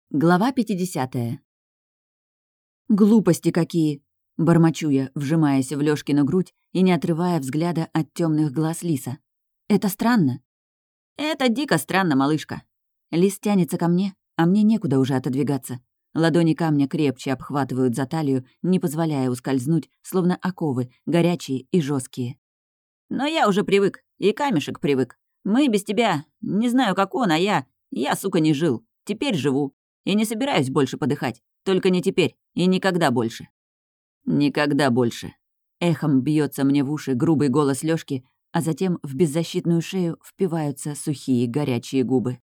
Глава 50. «Глупости какие!» — бормочу я, вжимаясь в Лёшкину грудь и не отрывая взгляда от темных глаз Лиса. «Это странно?» «Это дико странно, малышка». Лис тянется ко мне, а мне некуда уже отодвигаться. Ладони камня крепче обхватывают за талию, не позволяя ускользнуть, словно оковы, горячие и жесткие. «Но я уже привык, и камешек привык. Мы без тебя, не знаю, как он, а я, сука, не жил. Теперь живу. И не собираюсь больше подыхать. Только не теперь и никогда больше». «Никогда больше». Эхом бьется мне в уши грубый голос Лёшки, а затем в беззащитную шею впиваются сухие горячие губы.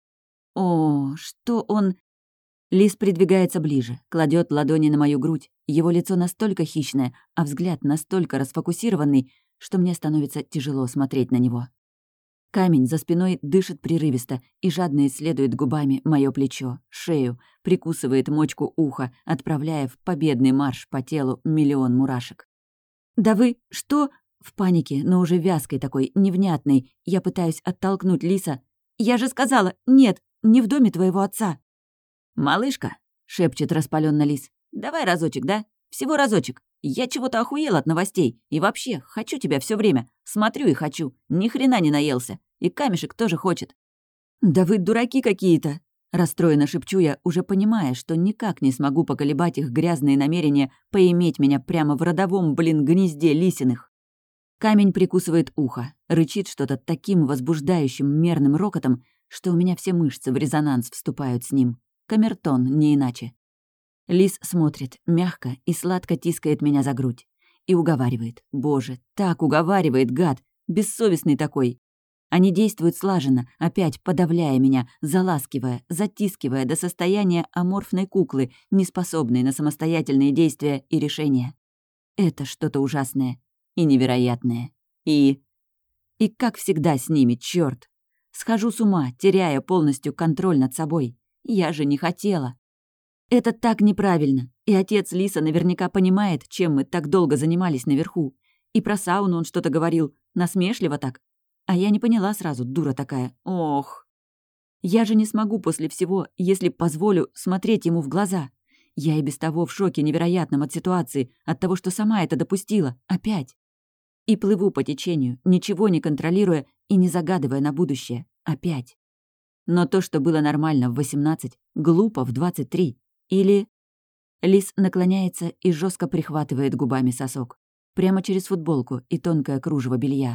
О, что он... Лис придвигается ближе, кладет ладони на мою грудь. Его лицо настолько хищное, а взгляд настолько расфокусированный, что мне становится тяжело смотреть на него. Камень за спиной дышит прерывисто и жадно исследует губами моё плечо, шею, прикусывает мочку уха, отправляя в победный марш по телу миллион мурашек. «Да вы... что?» В панике, но уже вязкой такой, невнятной, я пытаюсь оттолкнуть Лиса. «Я же сказала, нет, не в доме твоего отца!» «Малышка», — шепчет распалённо Лис, — «давай разочек, да? Всего разочек. Я чего-то охуел от новостей. И вообще, хочу тебя все время. Смотрю и хочу. Ни хрена не наелся. И камешек тоже хочет». «Да вы дураки какие-то!» Расстроенно шепчу я, уже понимая, что никак не смогу поколебать их грязные намерения поиметь меня прямо в родовом, гнезде Лисиных. Камень прикусывает ухо, рычит что-то таким возбуждающим мерным рокотом, что у меня все мышцы в резонанс вступают с ним. Камертон, не иначе. Лис смотрит, мягко и сладко тискает меня за грудь. И уговаривает. Боже, так уговаривает, гад! Бессовестный такой. Они действуют слаженно, опять подавляя меня, заласкивая, затискивая до состояния аморфной куклы, неспособной на самостоятельные действия и решения. Это что-то ужасное и невероятное. И как всегда с ними, чёрт! Схожу с ума, теряя полностью контроль над собой. Я же не хотела. Это так неправильно. И отец Лиса наверняка понимает, чем мы так долго занимались наверху. И про сауну он что-то говорил, насмешливо так. А я не поняла сразу, дура такая. Ох. Я же не смогу после всего, если позволю смотреть ему в глаза. Я и без того в шоке невероятном от ситуации, от того, что сама это допустила. Опять. И плыву по течению, ничего не контролируя и не загадывая на будущее. Опять. Но то, что было нормально в 18, глупо в 23. Или... Лис наклоняется и жестко прихватывает губами сосок. Прямо через футболку и тонкое кружево белья.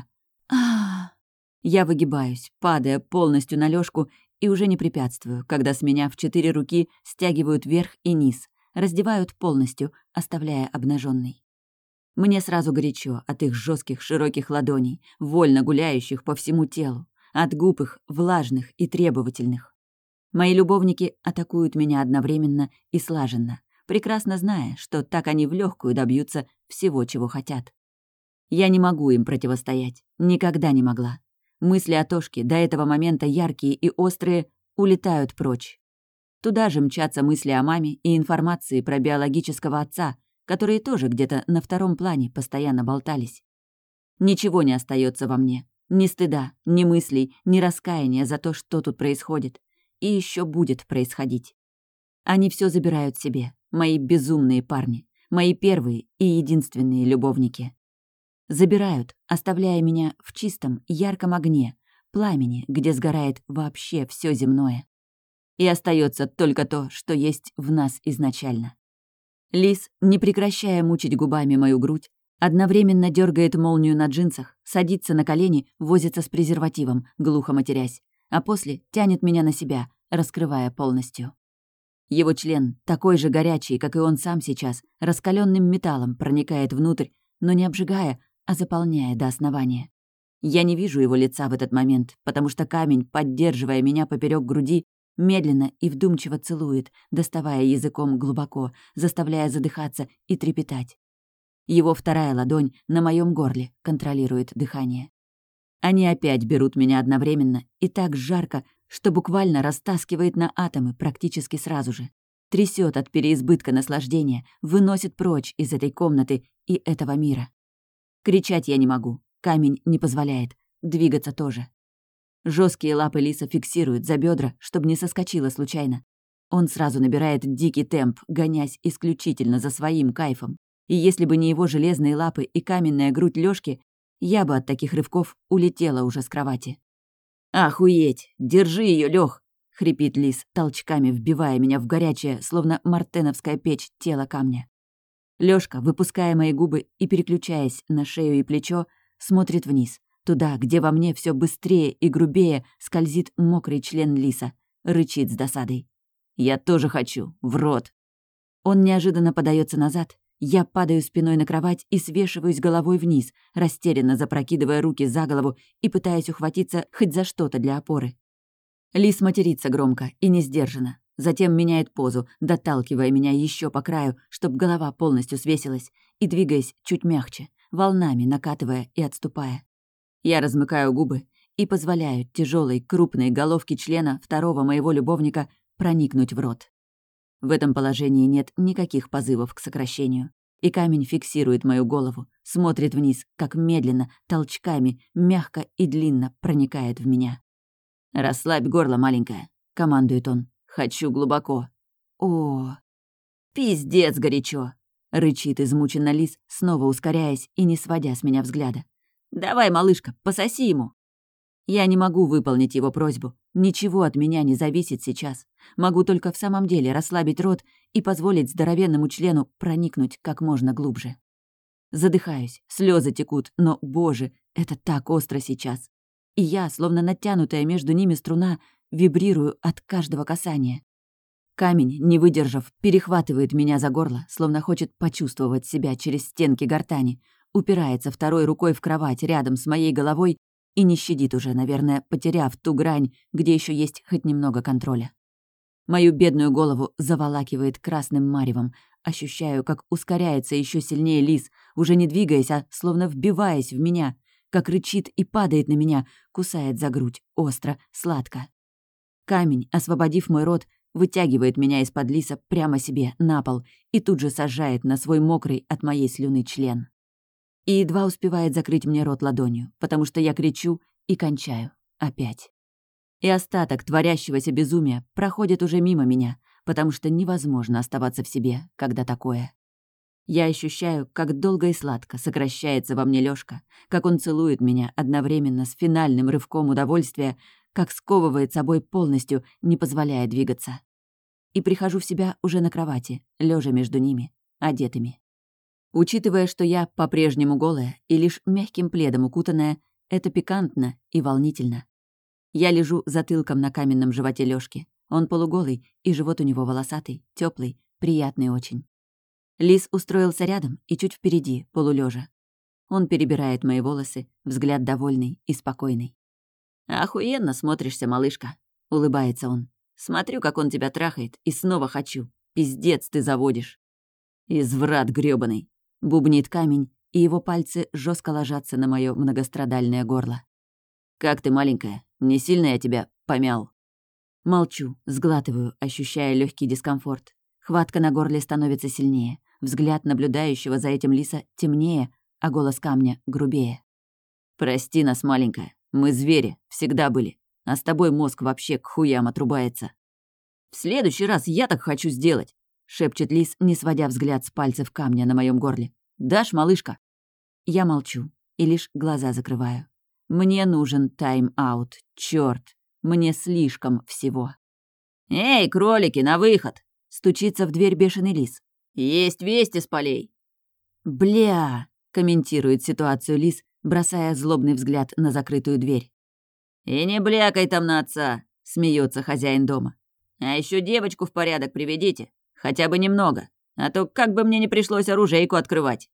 Я выгибаюсь, падая полностью на Лёшку и уже не препятствую, когда с меня в 4 руки стягивают вверх и низ, раздевают полностью, оставляя обнаженной. Мне сразу горячо от их жестких широких ладоней, вольно гуляющих по всему телу, от губ их влажных и требовательных. Мои любовники атакуют меня одновременно и слаженно, прекрасно зная, что так они в легкую добьются всего, чего хотят. Я не могу им противостоять, никогда не могла. Мысли о Тошке, до этого момента яркие и острые, улетают прочь. Туда же мчатся мысли о маме и информации про биологического отца, которые тоже где-то на втором плане постоянно болтались. Ничего не остается во мне. Ни стыда, ни мыслей, ни раскаяния за то, что тут происходит. И еще будет происходить. Они все забирают себе, мои безумные парни, мои первые и единственные любовники. Забирают, оставляя меня в чистом, ярком огне, пламени, где сгорает вообще все земное. И остается только то, что есть в нас изначально. Лис, не прекращая мучить губами мою грудь, одновременно дергает молнию на джинсах, садится на колени, возится с презервативом, глухо матерясь, а после тянет меня на себя, раскрывая полностью. Его член, такой же горячий, как и он сам сейчас, раскаленным металлом проникает внутрь, но не обжигая, а заполняя до основания. Я не вижу его лица в этот момент, потому что камень, поддерживая меня поперек груди, медленно и вдумчиво целует, доставая языком глубоко, заставляя задыхаться и трепетать. Его вторая ладонь на моем горле контролирует дыхание. Они опять берут меня одновременно и так жарко, что буквально растаскивает на атомы практически сразу же. Трясет от переизбытка наслаждения, выносит прочь из этой комнаты и этого мира. Кричать я не могу, камень не позволяет, двигаться тоже. Жесткие лапы Лиса фиксируют за бедра, чтобы не соскочила случайно. Он сразу набирает дикий темп, гонясь исключительно за своим кайфом. И если бы не его железные лапы и каменная грудь Лёшки, я бы от таких рывков улетела уже с кровати. «Охуеть! Держи её, Лёх!» — хрипит Лис, толчками вбивая меня в горячее, словно мартеновская печь, тело камня. Лёшка, выпуская мои губы и переключаясь на шею и плечо, смотрит вниз, туда, где во мне всё быстрее и грубее скользит мокрый член Лиса, рычит с досадой. «Я тоже хочу! В рот!» Он неожиданно подается назад. Я падаю спиной на кровать и свешиваюсь головой вниз, растерянно запрокидывая руки за голову и пытаясь ухватиться хоть за что-то для опоры. Лис матерится громко и несдержанно. Затем меняет позу, доталкивая меня еще по краю, чтобы голова полностью свесилась, и двигаясь чуть мягче, волнами накатывая и отступая. Я размыкаю губы и позволяю тяжелой крупной головке члена второго моего любовника проникнуть в рот. В этом положении нет никаких позывов к сокращению. И камень фиксирует мою голову, смотрит вниз, как медленно, толчками, мягко и длинно проникает в меня. «Расслабь горло, маленькая», — командует он. «Хочу глубоко». «О, пиздец горячо», — рычит измученно Лис, снова ускоряясь и не сводя с меня взгляда. «Давай, малышка, пососи ему». Я не могу выполнить его просьбу. Ничего от меня не зависит сейчас. Могу только в самом деле расслабить рот и позволить здоровенному члену проникнуть как можно глубже. Задыхаюсь, слезы текут, но, боже, это так остро сейчас. И я, словно натянутая между ними струна, вибрирую от каждого касания. Камень, не выдержав, перехватывает меня за горло, словно хочет почувствовать себя через стенки гортани, упирается второй рукой в кровать рядом с моей головой и не щадит уже, наверное, потеряв ту грань, где еще есть хоть немного контроля. Мою бедную голову заволакивает красным маревом. Ощущаю, как ускоряется еще сильнее Лис, уже не двигаясь, а словно вбиваясь в меня, как рычит и падает на меня, кусает за грудь, остро, сладко. Камень, освободив мой рот, вытягивает меня из-под Лиса прямо себе на пол и тут же сажает на свой мокрый от моей слюны член. И едва успевает закрыть мне рот ладонью, потому что я кричу и кончаю. Опять. И остаток творящегося безумия проходит уже мимо меня, потому что невозможно оставаться в себе, когда такое. Я ощущаю, как долго и сладко сокращается во мне Лёшка, как он целует меня одновременно с финальным рывком удовольствия, как сковывает собой полностью, не позволяя двигаться. И прихожу в себя уже на кровати, лежа между ними, одетыми. Учитывая, что я по-прежнему голая и лишь мягким пледом укутанная, это пикантно и волнительно. Я лежу затылком на каменном животе Лёшки. Он полуголый, и живот у него волосатый, тёплый, приятный очень. Лис устроился рядом и чуть впереди, полулёжа. Он перебирает мои волосы, взгляд довольный и спокойный. «Охуенно смотришься, малышка», — улыбается он. «Смотрю, как он тебя трахает, и снова хочу. Пиздец ты заводишь». «Изврат грёбаный», — бубнит камень, и его пальцы жестко ложатся на моё многострадальное горло. «Как ты, маленькая? Не сильно я тебя помял?» Молчу, сглатываю, ощущая легкий дискомфорт. Хватка на горле становится сильнее, взгляд наблюдающего за этим Лиса темнее, а голос камня грубее. «Прости нас, маленькая. Мы звери, всегда были. А с тобой мозг вообще к хуям отрубается». «В следующий раз я так хочу сделать», — шепчет Лис, не сводя взгляд с пальцев камня на моем горле. «Дашь, малышка?» Я молчу и лишь глаза закрываю. Мне нужен тайм-аут, чёрт. Мне слишком всего. «Эй, кролики, на выход!» — стучится в дверь бешеный Лис. «Есть вести с полей!» «Бля!» — комментирует ситуацию Лис, бросая злобный взгляд на закрытую дверь. «И не блякай там на отца!» — смеется хозяин дома. «А еще девочку в порядок приведите. Хотя бы немного. А то как бы мне не пришлось оружейку открывать».